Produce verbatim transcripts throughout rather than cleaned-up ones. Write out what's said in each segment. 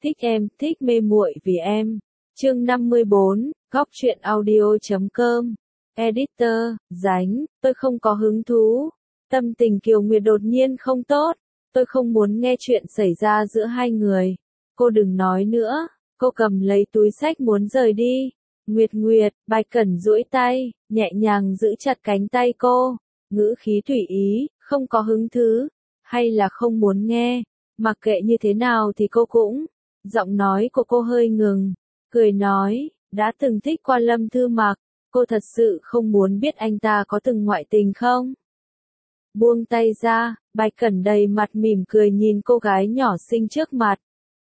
Thích em, thích mê muội vì em. Chương năm mươi bốn, góc truyện audio chấm com. Editor, Dánh, tôi không có hứng thú. Tâm tình Kiều Nguyệt đột nhiên không tốt. Tôi không muốn nghe chuyện xảy ra giữa hai người. Cô đừng nói nữa. Cô cầm lấy túi xách muốn rời đi. Nguyệt Nguyệt, Bạch Cẩn duỗi tay, nhẹ nhàng giữ chặt cánh tay cô. Ngữ khí thủy ý, không có hứng thú. Hay là không muốn nghe. Mặc kệ như thế nào thì cô cũng. Giọng nói của cô hơi ngừng. Cười nói, đã từng thích qua Lâm Thư Mặc. Cô thật sự không muốn biết anh ta có từng ngoại tình không? Buông tay ra, Bạch Cẩn đầy mặt mỉm cười nhìn cô gái nhỏ xinh trước mặt.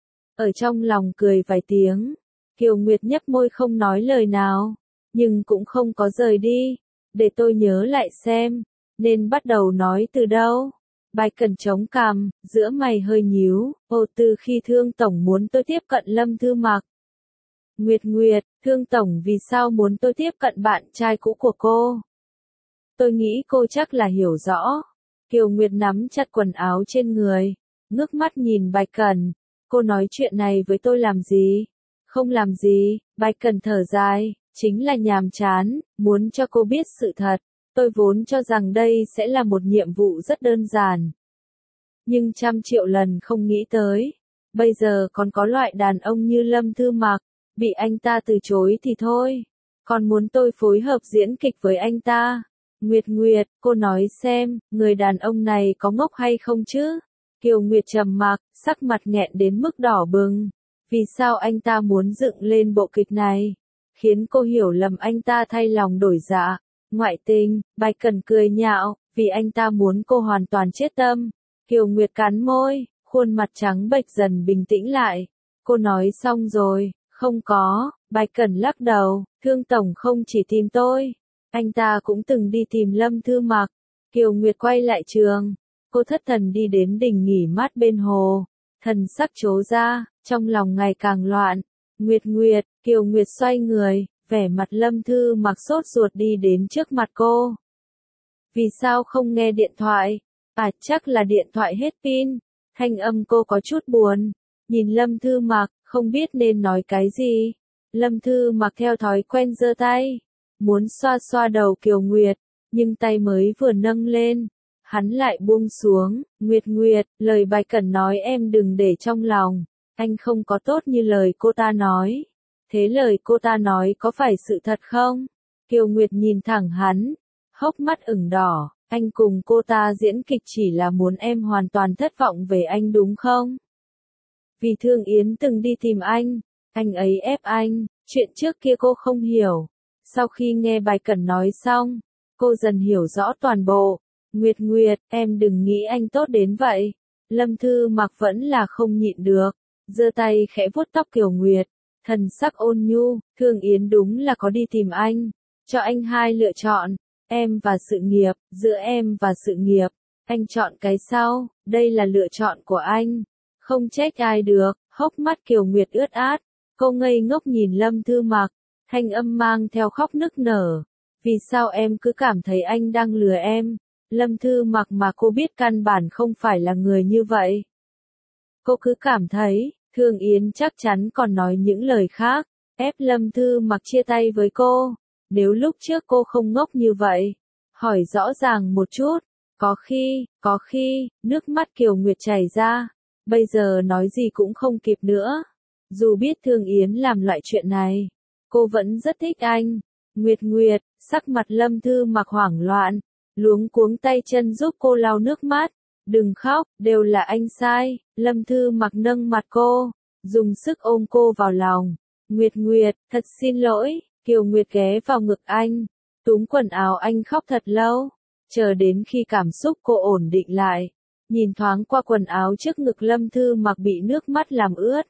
Ở trong lòng cười vài tiếng, Kiều Nguyệt nhếch môi không nói lời nào, nhưng cũng không có rời đi. Để tôi nhớ lại xem, nên bắt đầu nói từ đâu. Bạch Cẩn chống cằm, giữa mày hơi nhíu, ồ từ khi Thương Tổng muốn tôi tiếp cận Lâm Thư Mặc. Nguyệt Nguyệt, Thương Tổng vì sao muốn tôi tiếp cận bạn trai cũ của cô? Tôi nghĩ cô chắc là hiểu rõ. Kiều Nguyệt nắm chặt quần áo trên người, ngước mắt nhìn Bạch Cẩn. Cô nói chuyện này với tôi làm gì? Không làm gì, Bạch Cẩn thở dài, chính là nhàm chán, muốn cho cô biết sự thật. Tôi vốn cho rằng đây sẽ là một nhiệm vụ rất đơn giản. Nhưng trăm triệu lần không nghĩ tới. Bây giờ còn có loại đàn ông như Lâm Thư Mặc, bị anh ta từ chối thì thôi. Còn muốn tôi phối hợp diễn kịch với anh ta. Nguyệt Nguyệt, cô nói xem, người đàn ông này có ngốc hay không chứ? Kiều Nguyệt trầm mặc, sắc mặt nghẹn đến mức đỏ bừng. Vì sao anh ta muốn dựng lên bộ kịch này? Khiến cô hiểu lầm anh ta thay lòng đổi dạ. Ngoại tình, Bạch Cẩn cười nhạo, vì anh ta muốn cô hoàn toàn chết tâm. Kiều Nguyệt cắn môi, khuôn mặt trắng bệch dần bình tĩnh lại. Cô nói xong rồi, không có, Bạch Cẩn lắc đầu, Thương Tổng không chỉ tìm tôi. Anh ta cũng từng đi tìm Lâm Thư Mặc. Kiều Nguyệt quay lại trường. Cô thất thần đi đến đình nghỉ mát bên hồ. Thần sắc trố ra, trong lòng ngày càng loạn. Nguyệt Nguyệt, Kiều Nguyệt xoay người, vẻ mặt Lâm Thư Mặc sốt ruột đi đến trước mặt cô. Vì sao không nghe điện thoại? À chắc là điện thoại hết pin. Thanh âm cô có chút buồn. Nhìn Lâm Thư Mặc, không biết nên nói cái gì. Lâm Thư Mặc theo thói quen giơ tay. Muốn xoa xoa đầu Kiều Nguyệt, nhưng tay mới vừa nâng lên, hắn lại buông xuống. Nguyệt Nguyệt, lời Bạch Cẩn nói em đừng để trong lòng, anh không có tốt như lời cô ta nói. Thế lời cô ta nói có phải sự thật không? Kiều Nguyệt nhìn thẳng hắn, hốc mắt ửng đỏ, anh cùng cô ta diễn kịch chỉ là muốn em hoàn toàn thất vọng về anh đúng không? Vì Thương Yến từng đi tìm anh, anh ấy ép anh, chuyện trước kia cô không hiểu. Sau khi nghe Bạch Cẩn nói xong, cô dần hiểu rõ toàn bộ. Nguyệt Nguyệt, em đừng nghĩ anh tốt đến vậy. Lâm Thư Mặc vẫn là không nhịn được, giơ tay khẽ vuốt tóc Kiều Nguyệt, thần sắc ôn nhu. Thương Yến đúng là có đi tìm anh, cho anh hai lựa chọn, em và sự nghiệp. Giữa em và sự nghiệp, anh chọn cái sau, đây là lựa chọn của anh. Không trách ai được. Hốc mắt Kiều Nguyệt ướt át, cô ngây ngốc nhìn Lâm Thư Mặc. Thanh âm mang theo khóc nức nở. Vì sao em cứ cảm thấy anh đang lừa em? Lâm Thư Mặc mà cô biết căn bản không phải là người như vậy. Cô cứ cảm thấy, Thương Yến chắc chắn còn nói những lời khác, ép Lâm Thư Mặc chia tay với cô. Nếu lúc trước cô không ngốc như vậy, hỏi rõ ràng một chút, có khi, có khi, nước mắt Kiều Nguyệt chảy ra, bây giờ nói gì cũng không kịp nữa. Dù biết Thương Yến làm loại chuyện này, cô vẫn rất thích anh. Nguyệt Nguyệt, sắc mặt Lâm Thư Mặc hoảng loạn, luống cuống tay chân giúp cô lau nước mắt. Đừng khóc, đều là anh sai. Lâm Thư Mặc nâng mặt cô, dùng sức ôm cô vào lòng. Nguyệt Nguyệt, thật xin lỗi. Kiều Nguyệt ghé vào ngực anh, túm quần áo anh khóc thật lâu, chờ đến khi cảm xúc cô ổn định lại, nhìn thoáng qua quần áo trước ngực Lâm Thư Mặc bị nước mắt làm ướt.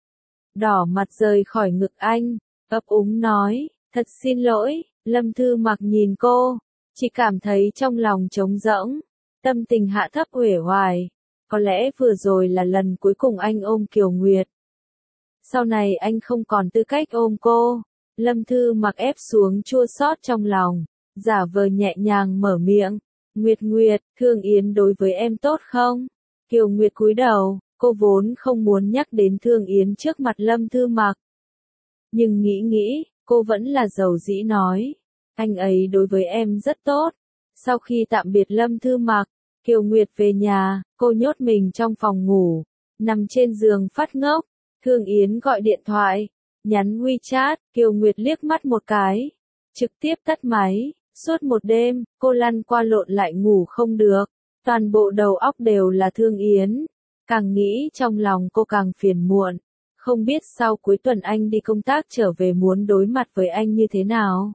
Đỏ mặt rời khỏi ngực anh, ấp úng nói, thật xin lỗi. Lâm Thư Mặc nhìn cô, chỉ cảm thấy trong lòng trống rỗng, tâm tình hạ thấp uể oải. Có lẽ vừa rồi là lần cuối cùng anh ôm Kiều Nguyệt. Sau này anh không còn tư cách ôm cô. Lâm Thư Mặc ép xuống chua xót trong lòng, giả vờ nhẹ nhàng mở miệng. Nguyệt Nguyệt, Thương Yến đối với em tốt không? Kiều Nguyệt cúi đầu, Cô vốn không muốn nhắc đến Thương Yến trước mặt Lâm Thư Mặc. Nhưng nghĩ nghĩ, cô vẫn là dầu dĩ nói. Anh ấy đối với em rất tốt. Sau khi tạm biệt Lâm Thư Mặc, Kiều Nguyệt về nhà, cô nhốt mình trong phòng ngủ, nằm trên giường phát ngốc. Thương Yến gọi điện thoại, nhắn WeChat, Kiều Nguyệt liếc mắt một cái, trực tiếp tắt máy. Suốt một đêm, cô lăn qua lộn lại ngủ không được, toàn bộ đầu óc đều là Thương Yến. Càng nghĩ trong lòng cô càng phiền muộn, không biết sau cuối tuần anh đi công tác trở về muốn đối mặt với anh như thế nào.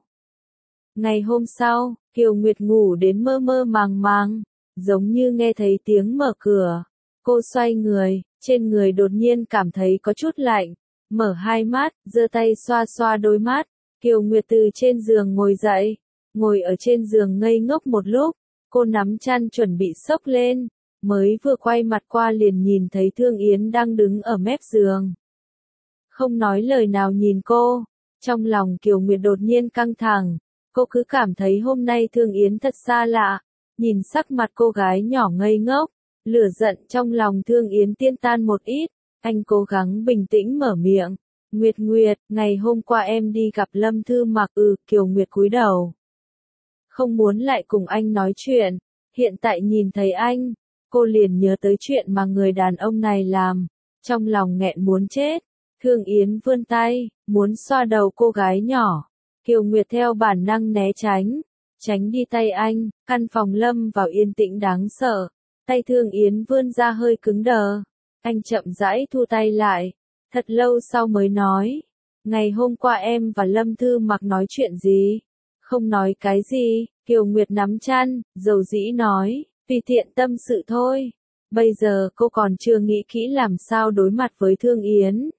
Ngày hôm sau, Kiều Nguyệt ngủ đến mơ mơ màng màng, giống như nghe thấy tiếng mở cửa. Cô xoay người, trên người đột nhiên cảm thấy có chút lạnh, mở hai mắt, giơ tay xoa xoa đôi mắt. Kiều Nguyệt từ trên giường ngồi dậy, ngồi ở trên giường ngây ngốc một lúc, cô nắm chăn chuẩn bị xốc lên, mới vừa quay mặt qua liền nhìn thấy Thương Yến đang đứng ở mép giường. Không nói lời nào nhìn cô, trong lòng Kiều Nguyệt đột nhiên căng thẳng, cô cứ cảm thấy hôm nay Thương Yến thật xa lạ, nhìn sắc mặt cô gái nhỏ ngây ngốc, lửa giận trong lòng Thương Yến tiên tan một ít, anh cố gắng bình tĩnh mở miệng. Nguyệt Nguyệt, ngày hôm qua em đi gặp Lâm Thư Mặc. Ừ, Kiều Nguyệt cúi đầu. Không muốn lại cùng anh nói chuyện, hiện tại nhìn thấy anh, cô liền nhớ tới chuyện mà người đàn ông này làm, trong lòng nghẹn muốn chết. Thương Yến vươn tay, muốn xoa đầu cô gái nhỏ. Kiều Nguyệt theo bản năng né tránh, tránh đi tay anh, căn phòng lâm vào yên tĩnh đáng sợ. Tay Thương Yến vươn ra hơi cứng đờ, anh chậm rãi thu tay lại, thật lâu sau mới nói, ngày hôm qua em và Lâm Thư Mặc nói chuyện gì? Không nói cái gì, Kiều Nguyệt nắm chăn, dầu dĩ nói, vì tiện tâm sự thôi. Bây giờ cô còn chưa nghĩ kỹ làm sao đối mặt với Thương Yến.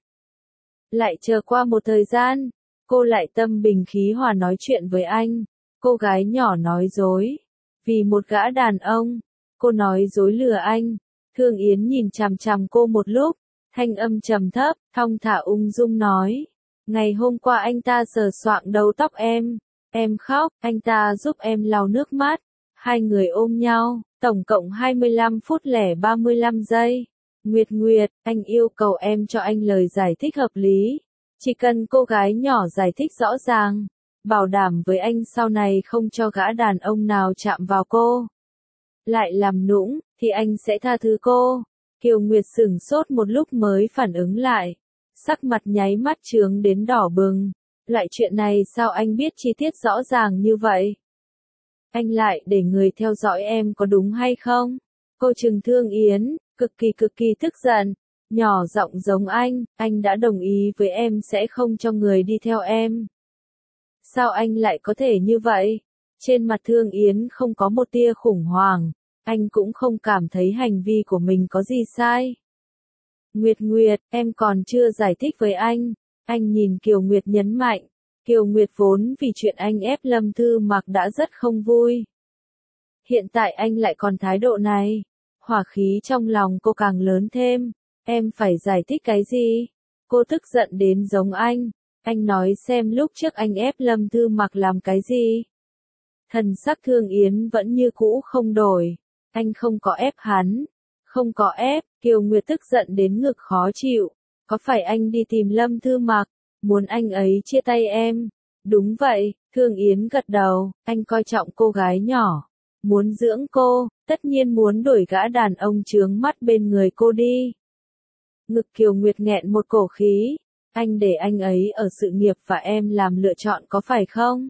Lại chờ qua một thời gian, cô lại tâm bình khí hòa nói chuyện với anh. Cô gái nhỏ nói dối, vì một gã đàn ông, cô nói dối lừa anh. Thương Yến nhìn chằm chằm cô một lúc, thanh âm trầm thấp, thong thả ung dung nói, ngày hôm qua anh ta sờ soạng đầu tóc em, em khóc, anh ta giúp em lau nước mắt, hai người ôm nhau, tổng cộng hai mươi lăm phút lẻ ba mươi lăm giây. Nguyệt Nguyệt, anh yêu cầu em cho anh lời giải thích hợp lý, chỉ cần cô gái nhỏ giải thích rõ ràng, bảo đảm với anh sau này không cho gã đàn ông nào chạm vào cô. Lại làm nũng, thì anh sẽ tha thứ cô. Kiều Nguyệt sửng sốt một lúc mới phản ứng lại, sắc mặt nháy mắt chướng đến đỏ bừng. Loại chuyện này sao anh biết chi tiết rõ ràng như vậy? Anh lại để người theo dõi em có đúng hay không? Cô trừng Thương Yến, cực kỳ cực kỳ tức giận, nhỏ giọng giống anh, anh đã đồng ý với em sẽ không cho người đi theo em. Sao anh lại có thể như vậy? Trên mặt Thương Yến không có một tia khủng hoảng, anh cũng không cảm thấy hành vi của mình có gì sai. Nguyệt Nguyệt, em còn chưa giải thích với anh. Anh nhìn Kiều Nguyệt nhấn mạnh. Kiều Nguyệt vốn vì chuyện anh ép Lâm Thư Mặc đã rất không vui. Hiện tại anh lại còn thái độ này. Hỏa khí trong lòng cô càng lớn thêm. Em phải giải thích cái gì? Cô tức giận đến giống anh. Anh nói xem lúc trước anh ép Lâm Thư Mặc làm cái gì? Thần sắc Thương Yến vẫn như cũ không đổi. Anh không có ép hắn. Không có ép, Kiều Nguyệt tức giận đến ngực khó chịu. Có phải anh đi tìm Lâm Thư Mặc, muốn anh ấy chia tay em? Đúng vậy, Thương Yến gật đầu, anh coi trọng cô gái nhỏ. Muốn dưỡng cô, tất nhiên muốn đuổi gã đàn ông chướng mắt bên người cô đi. Ngực Kiều Nguyệt nghẹn một cổ khí. Anh để anh ấy ở sự nghiệp và em làm lựa chọn có phải không?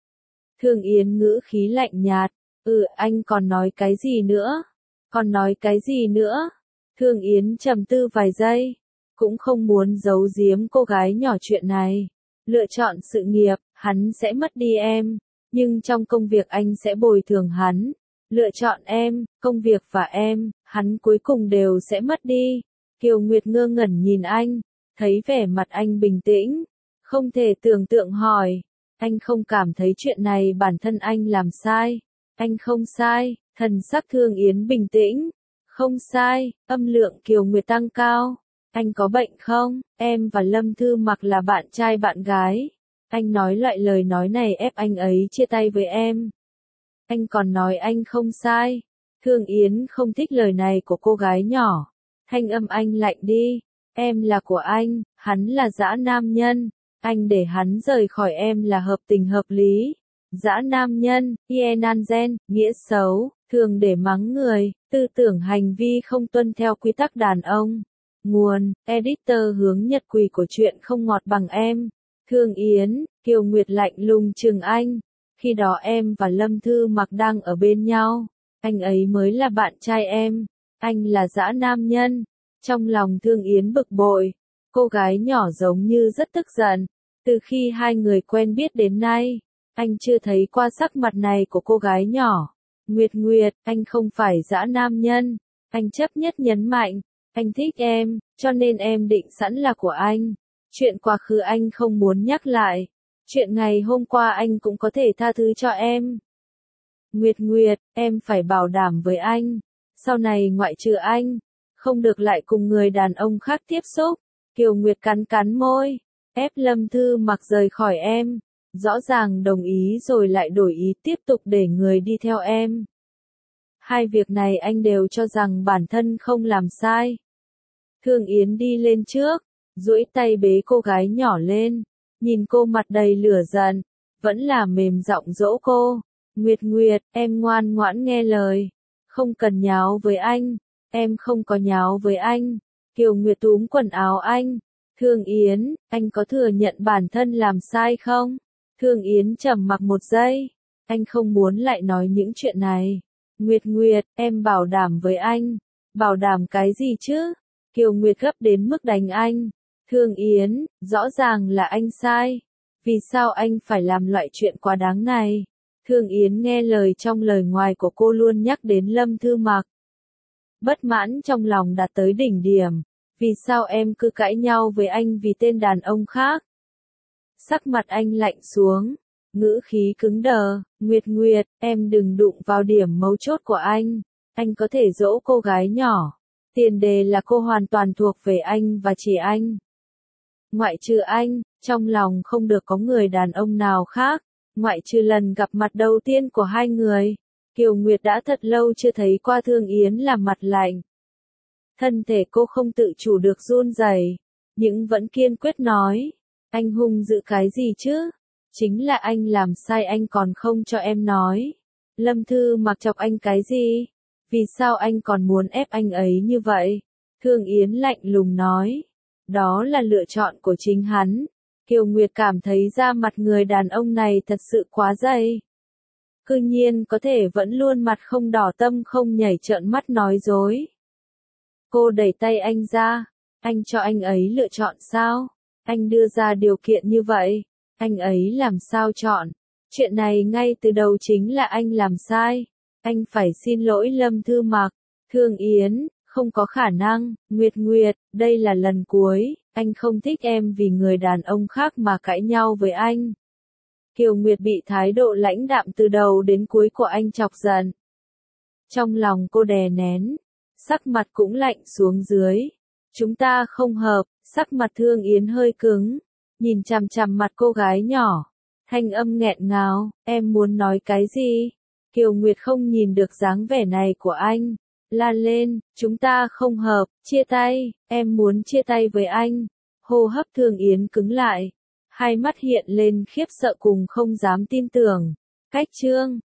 Thương Yến ngữ khí lạnh nhạt. Ừ, anh còn nói cái gì nữa? Còn nói cái gì nữa? Thương Yến trầm tư vài giây, cũng không muốn giấu giếm cô gái nhỏ chuyện này. Lựa chọn sự nghiệp, hắn sẽ mất đi em, nhưng trong công việc anh sẽ bồi thường hắn. Lựa chọn em, công việc và em, hắn cuối cùng đều sẽ mất đi. Kiều Nguyệt ngơ ngẩn nhìn anh, thấy vẻ mặt anh bình tĩnh, không thể tưởng tượng hỏi, anh không cảm thấy chuyện này bản thân anh làm sai. Anh không sai. Thần sắc Thương Yến bình tĩnh. Không sai, âm lượng Kiều Nguyệt tăng cao. Anh có bệnh không? Em và Lâm Thư Mặc là bạn trai bạn gái. Anh nói loại lời nói này ép anh ấy chia tay với em. Anh còn nói anh không sai. Thương Yến không thích lời này của cô gái nhỏ. Thanh âm anh lạnh đi. Em là của anh, hắn là dã nam nhân. Anh để hắn rời khỏi em là hợp tình hợp lý. Dã nam nhân, Ienangen, nghĩa xấu, thường để mắng người, tư tưởng hành vi không tuân theo quy tắc đàn ông. Nguồn, editor hướng nhật quỷ của truyện không ngọt bằng em. Thương Yến, Kiều Nguyệt lạnh lùng chừng anh. Khi đó em và Lâm Thư Mặc đang ở bên nhau. Anh ấy mới là bạn trai em. Anh là dã nam nhân. Trong lòng Thương Yến bực bội. Cô gái nhỏ giống như rất tức giận. Từ khi hai người quen biết đến nay, anh chưa thấy qua sắc mặt này của cô gái nhỏ. Nguyệt Nguyệt, anh không phải dã nam nhân. Anh chấp nhất nhấn mạnh. Anh thích em, cho nên em định sẵn là của anh. Chuyện quá khứ anh không muốn nhắc lại. Chuyện ngày hôm qua anh cũng có thể tha thứ cho em. Nguyệt Nguyệt, em phải bảo đảm với anh. Sau này ngoại trừ anh, không được lại cùng người đàn ông khác tiếp xúc. Kiều Nguyệt cắn cắn môi, ép Lâm Thư Mặc rời khỏi em. Rõ ràng đồng ý rồi lại đổi ý tiếp tục để người đi theo em. Hai việc này anh đều cho rằng bản thân không làm sai. Thương Yến đi lên trước, duỗi tay bế cô gái nhỏ lên, nhìn cô mặt đầy lửa giận, vẫn là mềm giọng dỗ cô. Nguyệt Nguyệt, em ngoan ngoãn nghe lời, không cần nháo với anh, em không có nháo với anh. Kiều Nguyệt túm quần áo anh. Thương Yến, anh có thừa nhận bản thân làm sai không? Thương Yến trầm mặc một giây, anh không muốn lại nói những chuyện này. Nguyệt Nguyệt, em bảo đảm với anh. Bảo đảm cái gì chứ? Kiều Nguyệt gấp đến mức đánh anh. Thương Yến, rõ ràng là anh sai. Vì sao anh phải làm loại chuyện quá đáng này? Thương Yến nghe lời trong lời ngoài của cô luôn nhắc đến Lâm Thư Mặc. Bất mãn trong lòng đạt tới đỉnh điểm. Vì sao em cứ cãi nhau với anh vì tên đàn ông khác? Sắc mặt anh lạnh xuống, ngữ khí cứng đờ. Nguyệt Nguyệt, em đừng đụng vào điểm mấu chốt của anh. Anh có thể dỗ cô gái nhỏ. Tiền đề là cô hoàn toàn thuộc về anh và chỉ anh. Ngoại trừ anh, trong lòng không được có người đàn ông nào khác. Ngoại trừ lần gặp mặt đầu tiên của hai người, Kiều Nguyệt đã thật lâu chưa thấy qua Thương Yến làm mặt lạnh. Thân thể cô không tự chủ được run rẩy, nhưng vẫn kiên quyết nói. Anh hung dữ cái gì chứ? Chính là anh làm sai anh còn không cho em nói. Lâm Thư Mặc chọc anh cái gì? Vì sao anh còn muốn ép anh ấy như vậy? Thương Yến lạnh lùng nói. Đó là lựa chọn của chính hắn. Kiều Nguyệt cảm thấy da mặt người đàn ông này thật sự quá dày. Cư nhiên có thể vẫn luôn mặt không đỏ tâm không nhảy trợn mắt nói dối. Cô đẩy tay anh ra. Anh cho anh ấy lựa chọn sao? Anh đưa ra điều kiện như vậy. Anh ấy làm sao chọn? Chuyện này ngay từ đầu chính là anh làm sai. Anh phải xin lỗi Lâm Thư Mặc. Thương Yến, không có khả năng. Nguyệt Nguyệt, đây là lần cuối. Anh không thích em vì người đàn ông khác mà cãi nhau với anh. Kiều Nguyệt bị thái độ lãnh đạm từ đầu đến cuối của anh chọc giận. Trong lòng cô đè nén, sắc mặt cũng lạnh xuống dưới. Chúng ta không hợp. Sắc mặt Thương Yến hơi cứng, nhìn chằm chằm mặt cô gái nhỏ, thanh âm nghẹn ngào, em muốn nói cái gì? Kiều Nguyệt không nhìn được dáng vẻ này của anh, la lên, chúng ta không hợp, chia tay, em muốn chia tay với anh. Hô hấp Thương Yến cứng lại, hai mắt hiện lên khiếp sợ cùng không dám tin tưởng. Cách chương